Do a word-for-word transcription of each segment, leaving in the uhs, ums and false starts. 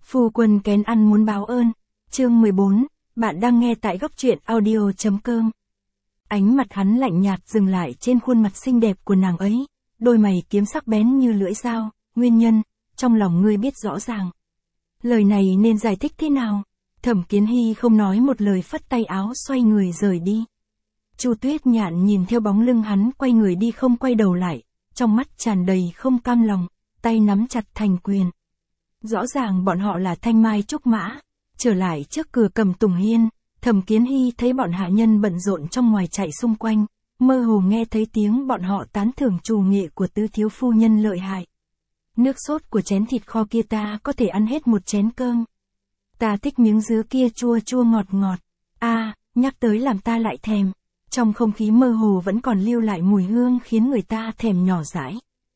Phu quân kén ăn muốn báo ơn. Chương mười bốn, bạn đang nghe tại góc truyện audio.com. Ánh mặt hắn lạnh nhạt dừng lại trên khuôn mặt xinh đẹp của nàng ấy, đôi mày kiếm sắc bén như lưỡi dao, nguyên nhân, trong lòng ngươi biết rõ ràng. Lời này nên giải thích thế nào? Thẩm Kiến Hy không nói một lời phất tay áo xoay người rời đi. Chu Tuyết Nhạn nhìn theo bóng lưng hắn quay người đi không quay đầu lại, trong mắt tràn đầy không cam lòng, tay nắm chặt thành quyền. Rõ ràng bọn họ là thanh mai trúc mã. Trở lại trước cửa Cẩm Tùng Hiên, Thẩm Kiến Hy thấy bọn hạ nhân bận rộn trong ngoài chạy xung quanh, mơ hồ nghe thấy tiếng bọn họ tán thưởng trù nghệ của tứ thiếu phu nhân lợi hại. Nước sốt của chén thịt kho kia ta có thể ăn hết một chén cơm. Ta thích miếng dứa kia chua chua ngọt ngọt. A, à, nhắc tới làm ta lại thèm. Trong không khí mơ hồ vẫn còn lưu lại mùi hương khiến người ta thèm nhỏ dãi.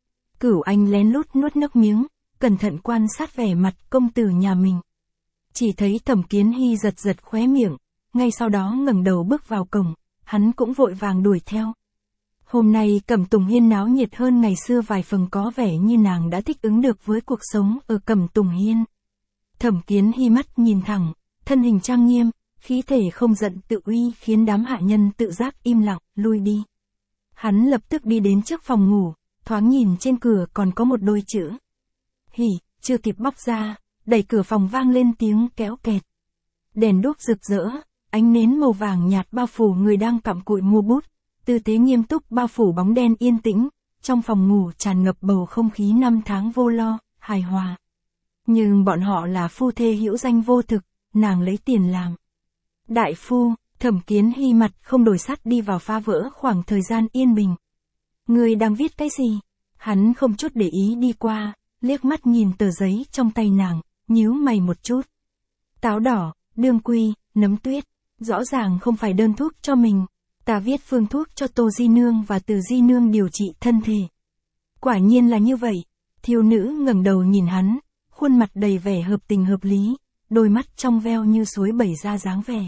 Cửu Anh lén lút nuốt nước miếng, cẩn thận quan sát vẻ mặt công tử nhà mình. Chỉ thấy Thẩm Kiến Hy giật giật khóe miệng, ngay sau đó ngẩng đầu bước vào cổng, hắn cũng vội vàng đuổi theo. Hôm nay Cẩm Tùng Hiên náo nhiệt hơn ngày xưa vài phần, có vẻ như nàng đã thích ứng được với cuộc sống ở Cẩm Tùng Hiên. Thẩm Kiến Hy mắt nhìn thẳng, thân hình trang nghiêm, khí thể không giận tự uy khiến đám hạ nhân tự giác im lặng, lui đi. Hắn lập tức đi đến trước phòng ngủ, thoáng nhìn trên cửa còn có một đôi chữ. Hỉ, chưa kịp bóc ra, đẩy cửa phòng vang lên tiếng kéo kẹt. Đèn đuốc rực rỡ, ánh nến màu vàng nhạt bao phủ người đang cặm cụi mua bút, tư thế nghiêm túc bao phủ bóng đen yên tĩnh, trong phòng ngủ tràn ngập bầu không khí năm tháng vô lo, hài hòa. Nhưng bọn họ là phu thê hữu danh vô thực, nàng lấy tiền làm. Đại phu, Thẩm Kiến Hy mặt không đổi sắc đi vào phá vỡ khoảng thời gian yên bình. Người đang viết cái gì? Hắn không chút để ý đi qua, liếc mắt nhìn tờ giấy trong tay nàng, nhíu mày một chút. Táo đỏ, đương quy, nấm tuyết, rõ ràng không phải đơn thuốc cho mình. Ta viết phương thuốc cho Tô Di Nương và Từ Di Nương điều trị thân thể. Quả nhiên là như vậy. Thiếu nữ ngẩng đầu nhìn hắn, khuôn mặt đầy vẻ hợp tình hợp lý, đôi mắt trong veo như suối bẩy ra dáng vẻ.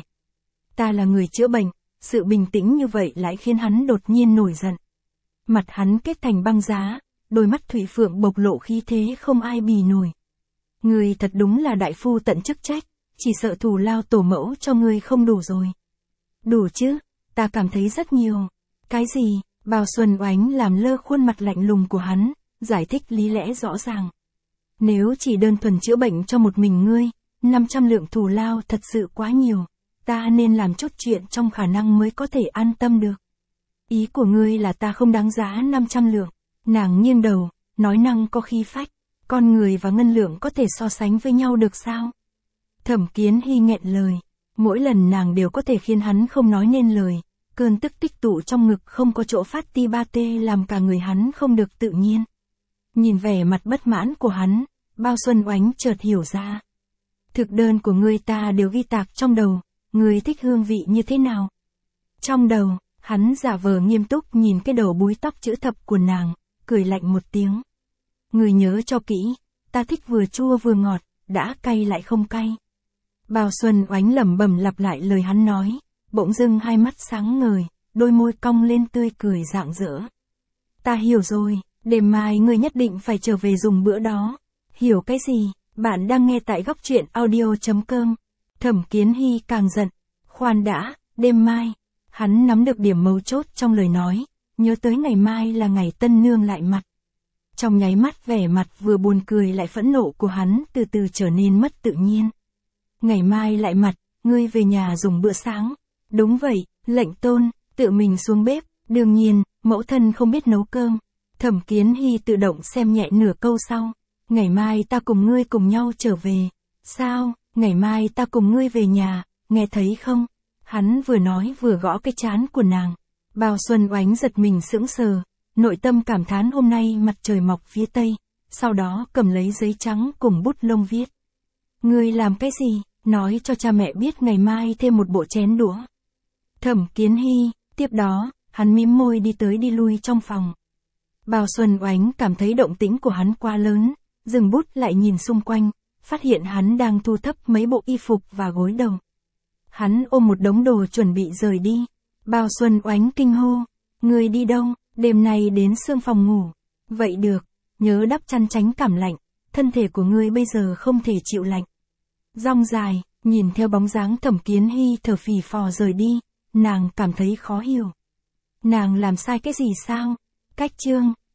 Ta là người chữa bệnh, sự bình tĩnh như vậy lại khiến hắn đột nhiên nổi giận. Mặt hắn kết thành băng giá, đôi mắt thủy phượng bộc lộ khí thế không ai bì nổi. Người thật đúng là đại phu tận chức trách, chỉ sợ thù lao tổ mẫu cho người không đủ rồi. Đủ chứ, ta cảm thấy rất nhiều. Cái gì? Bào Xuân Oánh làm lơ khuôn mặt lạnh lùng của hắn, giải thích lý lẽ rõ ràng. Nếu chỉ đơn thuần chữa bệnh cho một mình ngươi, năm trăm lượng thù lao thật sự quá nhiều. Ta nên làm chút chuyện trong khả năng mới có thể an tâm được. Ý của ngươi là ta không đáng giá năm trăm lượng. Nàng nghiêng đầu, nói năng có khí phách. Con người và ngân lượng có thể so sánh với nhau được sao? Thẩm Kiến Hy nghẹn lời. Mỗi lần nàng đều có thể khiến hắn không nói nên lời. Cơn tức tích tụ trong ngực không có chỗ phát ti ba tê làm cả người hắn không được tự nhiên. Nhìn vẻ mặt bất mãn của hắn, Bao Xuân Oánh chợt hiểu ra. Thực đơn của ngươi ta đều ghi tạc trong đầu, ngươi thích hương vị như thế nào? Trong đầu, hắn giả vờ nghiêm túc nhìn cái đầu búi tóc chữ thập của nàng, cười lạnh một tiếng. Ngươi nhớ cho kỹ, ta thích vừa chua vừa ngọt, đã cay lại không cay. Bao Xuân Oánh lẩm bẩm lặp lại lời hắn nói, bỗng dưng hai mắt sáng ngời, đôi môi cong lên tươi cười rạng rỡ. Ta hiểu rồi, đêm mai ngươi nhất định phải trở về dùng bữa đó. Hiểu cái gì? Bạn đang nghe tại góc truyện audio.com. Thẩm Kiến Hy càng giận. Khoan đã, đêm mai. Hắn nắm được điểm mấu chốt trong lời nói, nhớ tới ngày mai là ngày tân nương lại mặt. Trong nháy mắt vẻ mặt vừa buồn cười lại phẫn nộ của hắn từ từ trở nên mất tự nhiên. Ngày mai lại mặt, ngươi về nhà dùng bữa sáng. Đúng vậy, lệnh tôn, tự mình xuống bếp, đương nhiên, mẫu thân không biết nấu cơm. Thẩm Kiến Hy tự động xem nhẹ nửa câu sau. Ngày mai ta cùng ngươi cùng nhau trở về. Sao, ngày mai ta cùng ngươi về nhà, nghe thấy không? Hắn vừa nói vừa gõ cái trán của nàng. Bao Xuân Oánh giật mình sững sờ, nội tâm cảm thán hôm nay mặt trời mọc phía tây, sau đó cầm lấy giấy trắng cùng bút lông viết. Ngươi làm cái gì? Nói cho cha mẹ biết ngày mai thêm một bộ chén đũa. Thẩm Kiến Hy, tiếp đó, hắn mím môi đi tới đi lui trong phòng. Bao Xuân Oánh cảm thấy động tĩnh của hắn quá lớn, dừng bút lại nhìn xung quanh, phát hiện hắn đang thu thấp mấy bộ y phục và gối đầu. Hắn ôm một đống đồ chuẩn bị rời đi. Bao Xuân Oánh kinh hô, ngươi đi đâu? Đêm nay đến sương phòng ngủ. Vậy được, nhớ đắp chăn tránh cảm lạnh, thân thể của ngươi bây giờ không thể chịu lạnh. Rong dài, nhìn theo bóng dáng Thẩm Kiến Hy thở phì phò rời đi, nàng cảm thấy khó hiểu. Nàng làm sai cái gì sao? Cách Trương